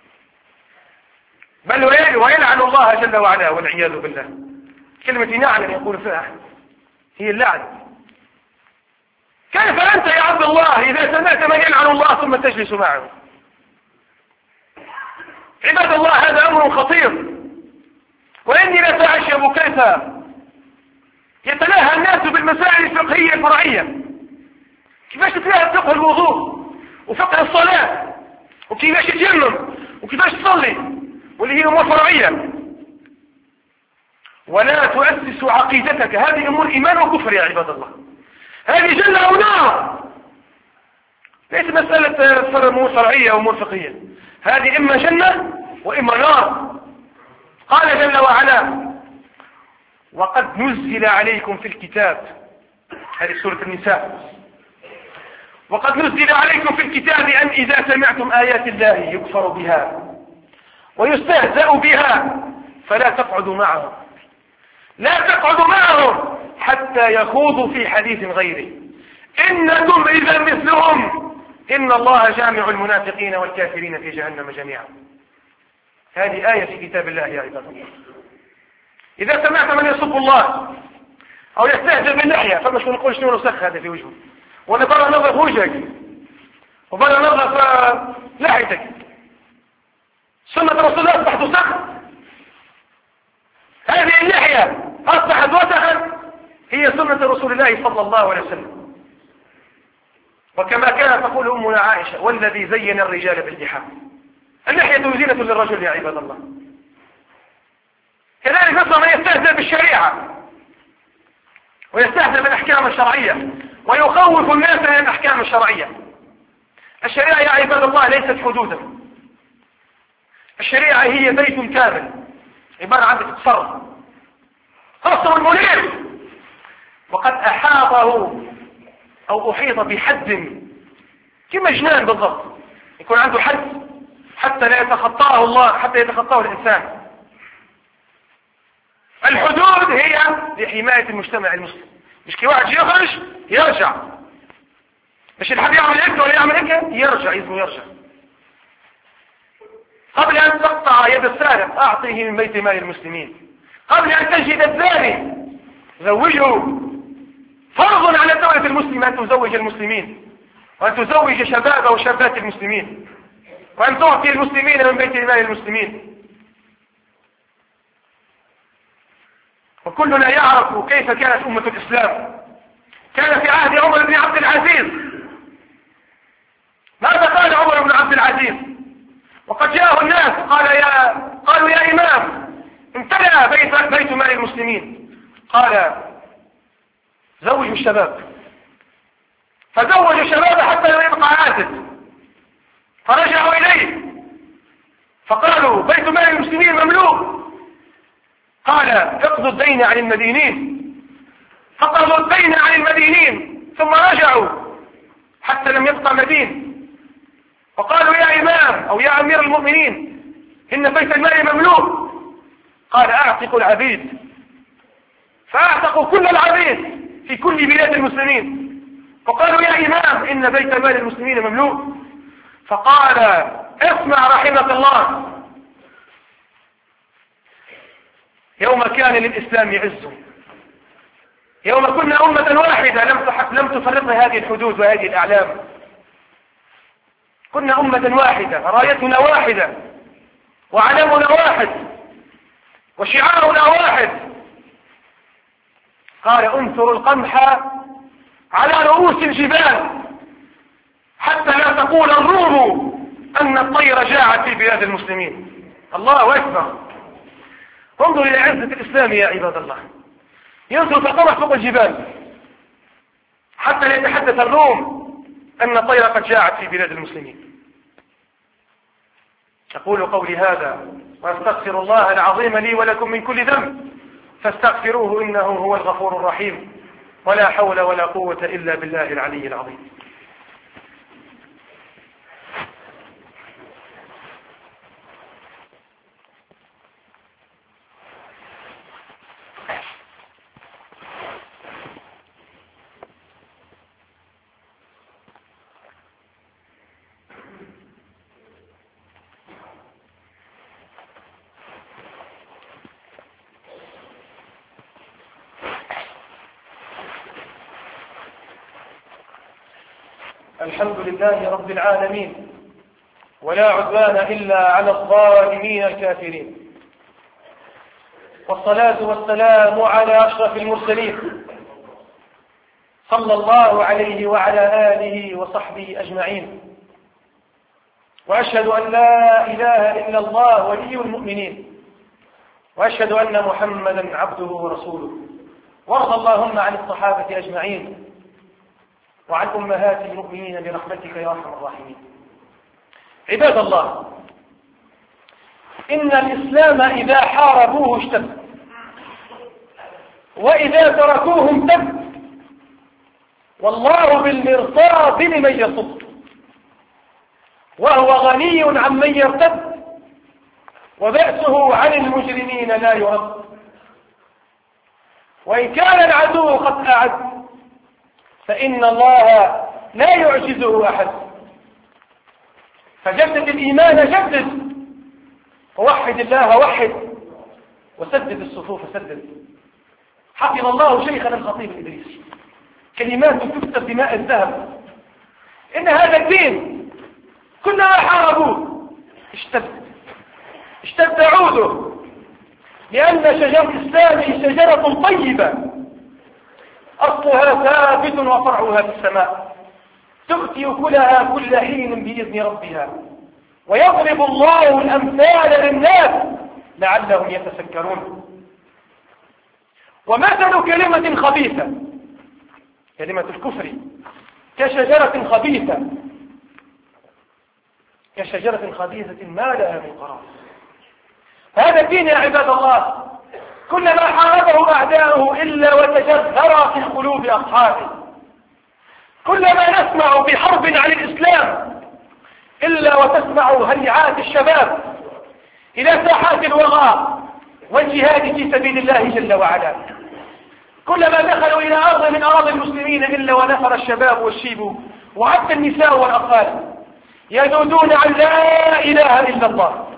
بل ويلعن الله جل وعلا والعياذ بالله. كلمة نعلم يقول فيها أحد هي اللعن. كيف أنت يا عبد الله إذا سمعت من يلعن الله ثم تجلس معه؟ عباد الله هذا أمر خطير، وإني لأتعجب كيف يتلاهى الناس بالمسائل الفقهية الفرعية. كيفاش تتلاهى فقه الوضوء وفقه الصلاة وكيفاش تجنن وكيفاش تصلي واللي هي أمور فرعية، ولا تؤسس عقيدتك. هذه أمور إيمان وكفر يا عباد الله. هذه جنة أو نار، ليس مسألة أمور فرعية أو أمور فقهية. هذه إما جنة وإما نار. قال جل وعلا: وقد نزل عليكم في الكتاب، هذه سورة النساء: وقد نزل عليكم في الكتاب أن إذا سمعتم آيات الله يكفر بها ويستهزأ بها فلا تقعدوا معهم، لا تقعدوا معهم حتى يخوضوا في حديث غيره إنكم إذا مثلهم إن الله جامع المنافقين والكافرين في جهنم جميعا. هذه آية في كتاب الله يا عباد الله. إذا سمعت من يسب الله أو يستهزئ باللحية فمش نقول شنو نسخ هذا في وجهه، ولا برا نظف وجهك وبرا نظف لحيتك. سنة رسول الله أصبحت وسخ. هذه اللحية أصبحت وسخا هي سنة رسول الله صلى الله عليه وسلم. وكما كانت تقول أمنا عائشة: والذي زين الرجال باللحى. اللحية زينة للرجل يا عباد الله. كذلك نصر من يستهزئ بالشريعة ويستهزئ بالأحكام الشرعية ويخوف الناس من الأحكام الشرعية. الشريعة يا عباد الله ليست حدودا. الشريعة هي بيت كامل عبارة عن تتصرف قصر منير، وقد أحاطه أو أحيط بحد كما جنان بالضبط، يكون عنده حد حتى لا يتخطاه الله، حتى يتخطاه الإنسان. الحدود هي لحماية المجتمع المسلم، مش كي واحد يخرج يرجع، مش الحد يعمل هيك ولا يعمل هيك يرجع، إذنه يرجع. قبل أن تقطع يد السارق أعطيه من بيت مال المسلمين. قبل أن تجد الزاني زوجه. فرض على الدولة المسلمة أن تزوج المسلمين وأن تزوج شباب وشابات المسلمين. وأن تعطي المسلمين من بيت المال المسلمين. وكلنا يعرف كيف كانت أمة الإسلام. كان في عهد عمر بن عبد العزيز. ماذا قال عمر بن عبد العزيز وقد جاءه الناس؟ قالوا يا إمام امتلأ بيت مال المسلمين. قال زوجوا الشباب. فزوجوا الشباب حتى لا يبقى عازب. فرجعوا إليه فقالوا بيت مال المسلمين مملوك. قال اقضوا الدين عن المدينين. فقضوا الدين عن المدينين ثم رجعوا حتى لم يبقى مدين. وقالوا يا إمام أو يا أمير المؤمنين إن بيت المال مملوك. قال أعتقوا العبيد. فأعتقوا كل العبيد في كل بلاد المسلمين. وقالوا يا إمام إن بيت مال المسلمين مملوك. فقال اسمع رحمك الله، يوم كان للإسلام عز، يوم كنا أمة واحدة لم تفرقنا هذه الحدود وهذه الأعلام. كنا أمة واحدة، رايتنا واحدة، وعلمنا واحد، وشعارنا واحد. قال انثروا القمح على رؤوس الجبال حتى لا تقول الروم أن الطير جاعت في بلاد المسلمين. الله أكبر. انظر إلى عزة الإسلام يا عباد الله. ينصر القمح فوق الجبال حتى لا يتحدث الروم أن الطير قد جاعت في بلاد المسلمين. أقول قولي هذا وأستغفر الله العظيم لي ولكم من كل ذنب فاستغفروه إنه هو الغفور الرحيم. ولا حول ولا قوة إلا بالله العلي العظيم. الحمد لله رب العالمين، ولا عدوان إلا على الظالمين الكافرين، والصلاة والسلام على أشرف المرسلين صلى الله عليه وعلى آله وصحبه أجمعين. وأشهد أن لا إله إلا الله ولي المؤمنين، وأشهد أن محمدا عبده ورسوله. وارض اللهم عن الصحابة أجمعين وعن أمهات المؤمنين برحمتك يا أرحم الراحمين. عباد الله، إن الإسلام إذا حاربوه اشتد، وإذا تركوه امتد، والله بالمرصاد لمن يصد، وهو غني عمن يرتد، وبأسه عن المجرمين لا يرد. وإن كان العدو قد أعد فإن الله لا يعجزه أحد. فجدد الإيمان جدد، ووحد الله وحد، وسدد الصفوف سدد. حفظ الله شيخنا الخطيب الإدريس كلمات تكتب بماء الذهب: إن هذا الدين كلما حاربوه اشتد عوده، لأن شجرة الإسلام شجرة طيبة أصلها ثابت وفرعها في السماء، تؤتي أكلها كل حين بإذن ربها، ويضرب الله الأمثال للناس لعلهم يتفكرون. ومثل كلمة خبيثة، كلمة الكفر، كشجرة خبيثة ما لها من قرار. هذا الدين يا عباد الله كلما حاربه أعداؤه إلا وتجذر في قلوب أصحابه. كلما نسمع بحرب عن الإسلام إلا وتسمع هيعات الشباب إلى ساحات الوغى والجهاد في سبيل الله جل وعلا. كلما دخلوا إلى أرض من أراضي المسلمين إلا ونفر الشباب والشيب وحتى النساء والأطفال يذودون عن لا إله إلا الله.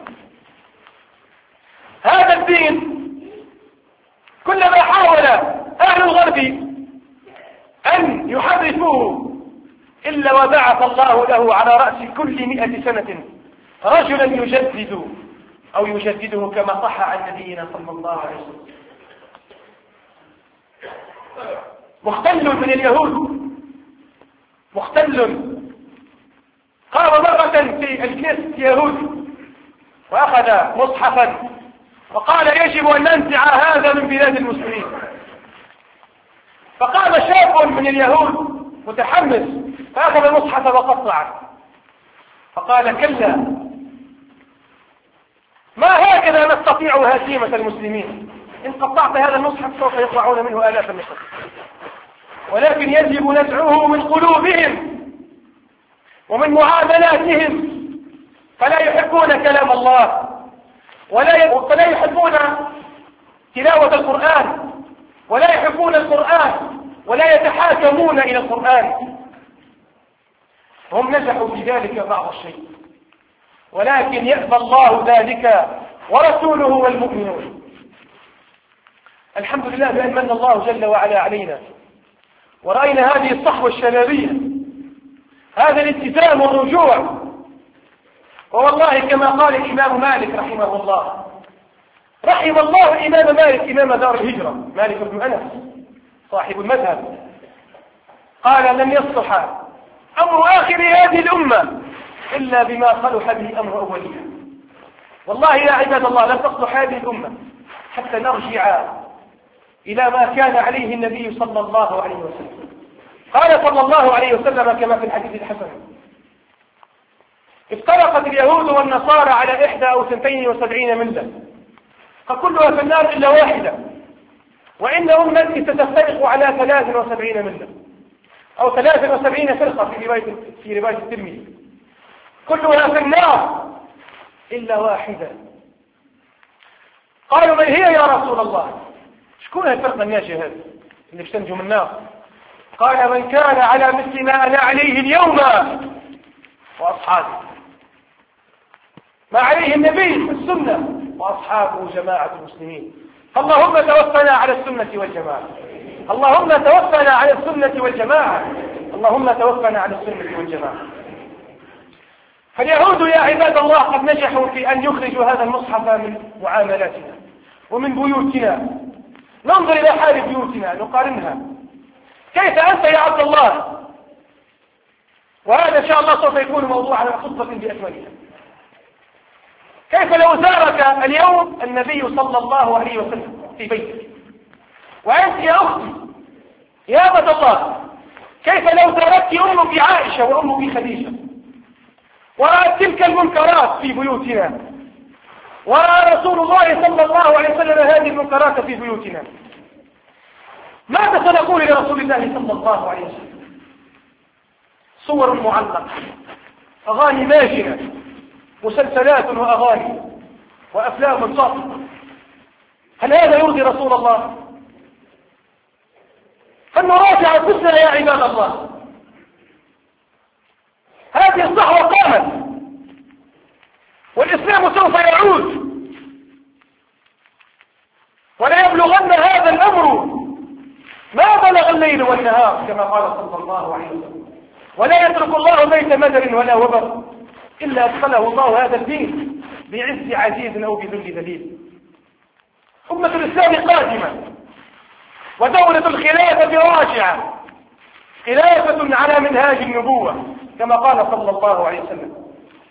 هذا الدين كلما حاول أهل الغرب أن يحرفوه إلا وبعث الله له على رأس كل 100 سنة رجلا يجدد أو يجدده كما صح عن نبينا صلى الله عليه وسلم. مختل من اليهود، مختل قام مرة في الكنيسة يهودي وأخذ مصحفا وقال يجب أن ننزع هذا من بلاد المسلمين. فقام شاب من اليهود متحمس فأخذ المصحف وقطعه فقال كلا، ما هكذا نستطيع هزيمة المسلمين، إن قطعت هذا المصحف سوف يقطعون منه آلاف النسخ، ولكن يجب نزعه من قلوبهم ومن معاملاتهم، فلا يحبون كلام الله فلا يحبون تلاوة القرآن ولا يحبون القرآن ولا يتحاكمون إلى القرآن. هم نجحوا في ذلك بعض الشيء، ولكن يأبى الله ذلك ورسوله والمؤمنون. الحمد لله بأن من الله جل وعلا علينا ورأينا هذه الصحوة الشبابية، هذا الالتزام والرجوع. ووالله كما قال الإمام مالك رحمه الله، رحم الله الإمام مالك إمام دار الهجرة مالك بن أنس صاحب المذهب، قال لن يصلح أمر آخر هذه الأمة إلا بما صلح به أمر أولها. والله يا عباد الله لن تصلح هذه الأمة حتى نرجع إلى ما كان عليه النبي صلى الله عليه وسلم. قال صلى الله عليه وسلم كما في الحديث الحسن: افترقت اليهود والنصارى على 71 أو 72 ملة، فكلها في النار إلا واحدة، وإن أمتي ستفترق على 73 ملة أو 73 فرقة في رواية الترمذي، كلها في النار إلا واحدة. قالوا من هي يا رسول الله؟ شكون الفرقة الناجية هذه اللي بتنجو من النار؟ قال من كان على مثل ما أنا عليه اليوم وأصحابي، ما عليه النبي السنة وأصحابه جماعة المسلمين. اللهم توفنا على السنة والجماعة، اللهم توفنا على السنة والجماعة، اللهم توفنا على السنة والجماعة. فاليهود يا عباد الله قد نجحوا في أن يخرجوا هذا المصحف من معاملاتنا ومن بيوتنا. ننظر إلى حال بيوتنا نقارنها. كيف أنت يا عبد الله؟ وهذا إن شاء الله سوف يكون موضوع على خطبة بأكملها. كيف لو زارك اليوم النبي صلى الله عليه وسلم في بيتك، وأنت يا أختي يا عبد الله كيف لو زارتك أمك عائشة وأمك خديجة ورأت تلك المنكرات في بيوتنا، ورأى رسول الله صلى الله عليه وسلم هذه المنكرات في بيوتنا، ماذا سنقول لرسول الله صلى الله عليه وسلم؟ صور معلقة، أغاني ماجنة، مسلسلات وأغاني وأفلام ساقطة، هل هذا يرضي رسول الله؟ فلنراجع أنفسنا يا عباد الله. هذه الصحوة قامت والإسلام سوف يعود، ولا يبلغن هذا الأمر ما بلغ الليل والنهار كما قال صلى الله عليه وسلم، ولا يترك الله بيت مدر ولا وبر إلا أدخله الله هذا الدين بعز عزيز أو بذل ذليل. أمة الإسلام قادمة، ودولة الخلافة راجعة، خلافة على منهاج النبوة كما قال صلى الله عليه وسلم.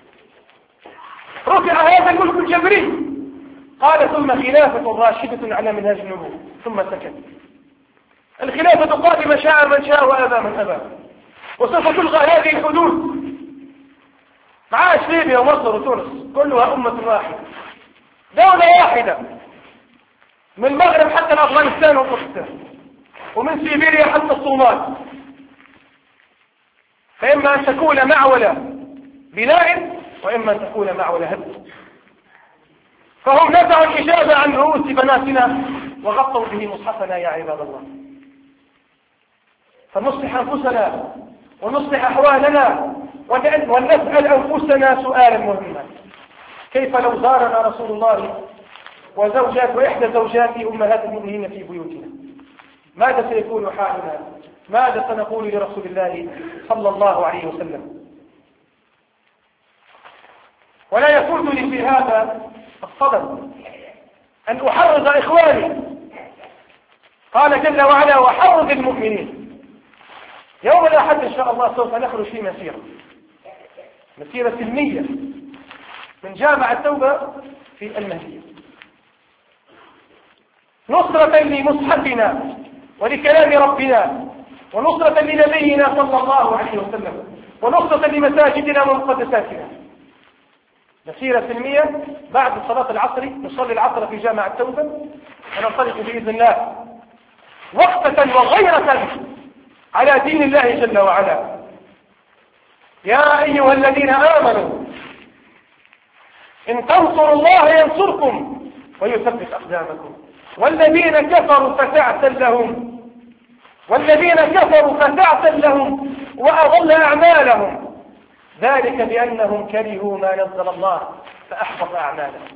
رفع هذا الملك الجبري، قال ثم خلافة راشدة على منهاج النبوة، ثم سكت. الخلافة قادمة شاء من شاء وأبى من أبى، وسوف تلغى هذه الحدود. معاش ليبيا ومصر وتونس كلها أمة واحدة، دولة واحدة، من المغرب حتى أفغانستان وباكستان، ومن سيبيريا حتى الصومال. فإما أن تكون معولة بناء وإما أن تكون معولة هدم. فهم نزعوا الحجاب عن رؤوس بناتنا وغطوا به مصحفنا يا عباد الله. فنصلح أنفسنا ونصلح أحوالنا ونسأل أنفسنا سؤالا مهما: كيف لو زارنا رسول الله وإحدى زوجات أمهات المؤمنين في بيوتنا؟ ماذا سيكون حالنا؟ ماذا سنقول لرسول الله صلى الله عليه وسلم؟ ولا يفوتني في هذا الصدد أن أحرض إخواني. قال جل وعلا: وحرض المؤمنين. يوم الأحد إن شاء الله سوف نخرج في مسيرة سلمية من جامع التوبة في المهدية، نصرة لمصحفنا ولكلام ربنا، ونصرة لنبينا صلى الله عليه وسلم، ونصرة لمساجدنا ومقدساتنا. مسيرة سلمية بعد صلاة العصر، نصلي العصر في جامع التوبة وننطلق بإذن الله وقفة وغيرة على دين الله جل وعلا. يا أيها الذين آمنوا إن تنصروا الله ينصركم ويثبت أقدامكم، والذين كفروا فتعسا لهم وأضل أعمالهم، ذلك بأنهم كرهوا ما نزل الله فأحبط أعمالهم.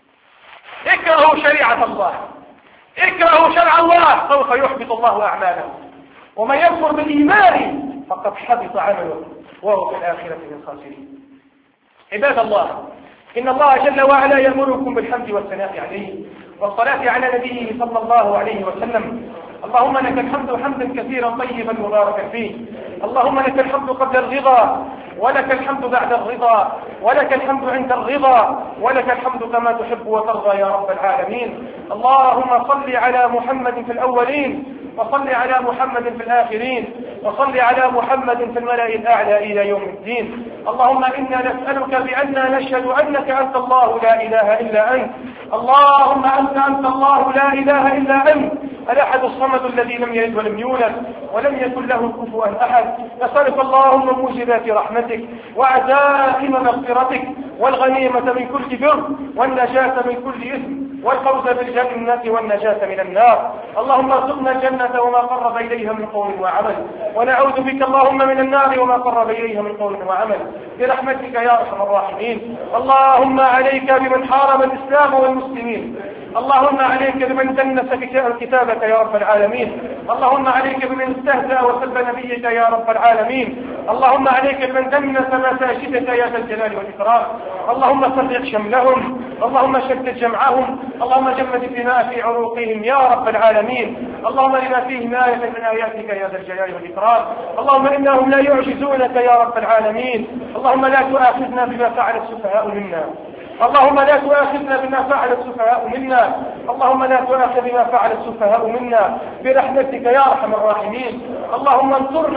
اكرهوا شريعة الله، اكرهوا شرع الله، سوف يحبط الله أعمالهم. ومن يكفر بالإيمان فقد حبط عمله وهو في الآخرة من الخاسرين. عباد الله، إن الله جل وعلا يأمركم بالحمد والثناء عليه والصلاة على نبيه صلى الله عليه وسلم. اللهم لك الحمد حمدا كثيرا طيبا مباركا فيه. اللهم لك الحمد قبل الرضا، ولك الحمد بعد الرضا، ولك الحمد عند الرضا، ولك الحمد كما تحب وترضى يا رب العالمين. اللهم صل على محمد في الأولين، وصل على محمد في الآخرين، وصل على محمد في الملأ الأعلى إلى يوم الدين. اللهم إنا نسألك بأننا نشهد أنك أنت الله لا إله إلا أنت. اللهم أنت الله لا إله إلا أنت الأحد الصمد الذي لم يلد ولم يولد ولم يكن له كفوا أحد. نسألك اللهم موجبات رحمتك وعزائم مغفرتك والغنيمة من كل بر والنجاة من كل إثم والفوز بالجنة والنجاة من النار. اللهم ارزقنا الجنة وما قرب إليها من قول وعمل، ونعوذ بك اللهم من النار وما قرب إليها من قول وعمل، برحمتك يا أرحم الراحمين. اللهم عليك بمن حارب الإسلام والمسلمين، اللهم عليك بمن دنس كتابك يا رب العالمين، اللهم عليك بمن استهزأ وسب نبيك يا رب العالمين، اللهم عليك بمن دنس مساجدك يا ذا الجلال والإكرام. اللهم فرق شملهم، اللهم شتت جمعهم، اللهم جمد الدماء في عروقهم يا رب العالمين. اللهم لما فيهم آية من آياتك يا ذا الجلال والإكرام. اللهم إنهم لا يعجزونك يا رب العالمين. اللهم لا تؤاخذنا بما فعل السفهاء منا، اللهم لا تؤاخذنا بما فعل السفهاء منا، اللهم لا تؤاخذ بما فعل السفهاء منا، برحمتك يا ارحم الراحمين. اللهم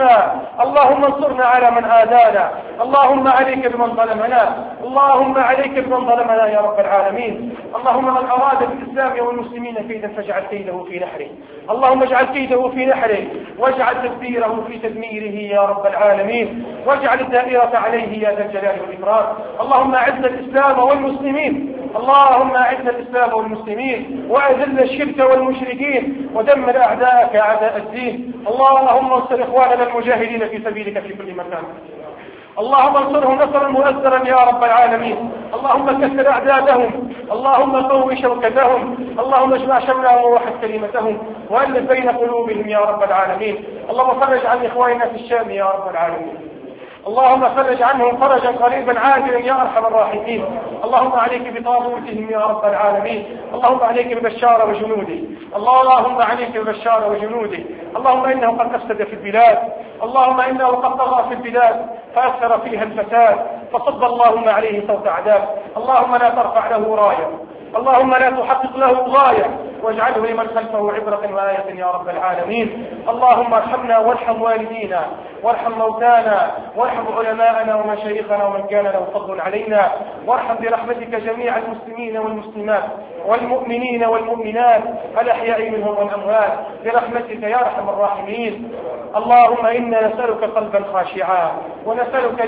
انصرنا على من عادانا، اللهم عليك بمن ظلمنا، اللهم عليك بمن ظلمنا يا رب العالمين. اللهم من اراد بالاسلام والمسلمين كيدا فاجعل كيده في نحره، اللهم اجعل كيده في نحره، واجعل تدبيره في تدميره يا رب العالمين، واجعل الدائرة عليه يا ذا الجلال والإكرام. اللهم اعز الإسلام والمسلمين، اللهم اعز الإسلام والمسلمين، وأذل الشرك والمشركين، ودمر أعداءك أعداء الدين. اللهم انصر إخواننا المجاهدين في سبيلك في كل مكان، اللهم انصرهم نصرا مؤثرا يا رب العالمين. اللهم كسر أعدادهم، اللهم قو شوكتهم، اللهم اجمع شملهم ووحد كلمتهم، وألف بين قلوبهم يا رب العالمين. اللهم فرج عن إخواننا في الشام يا رب العالمين، اللهم فرج عنهم فرجا قريبا عاجلا يا ارحم الراحمين. اللهم عليك بطاغوتهم يا رب العالمين، اللهم عليك ببشار وجنوده، اللهم عليك ببشار وجنوده. اللهم انه قد افسد في البلاد، اللهم انه قد طغى في البلاد فاثر فيها الفساد، فصب اللهم عليه صوت عذاب. اللهم لا ترفع له رايه، اللهم لا تحقق له غايه، واجعله لمن خلفه عبرة وآية يا رب العالمين. اللهم ارحمنا وارحم والدينا وارحم موتانا وارحم علماءنا ومشايخنا ومن كان له فضل علينا، وارحم برحمتك جميع المسلمين والمسلمات والمؤمنين والمؤمنات الأحياء منهم والأموات برحمتك يا أرحم الراحمين. اللهم إنا نسألك قلبا خاشعا، ونسألك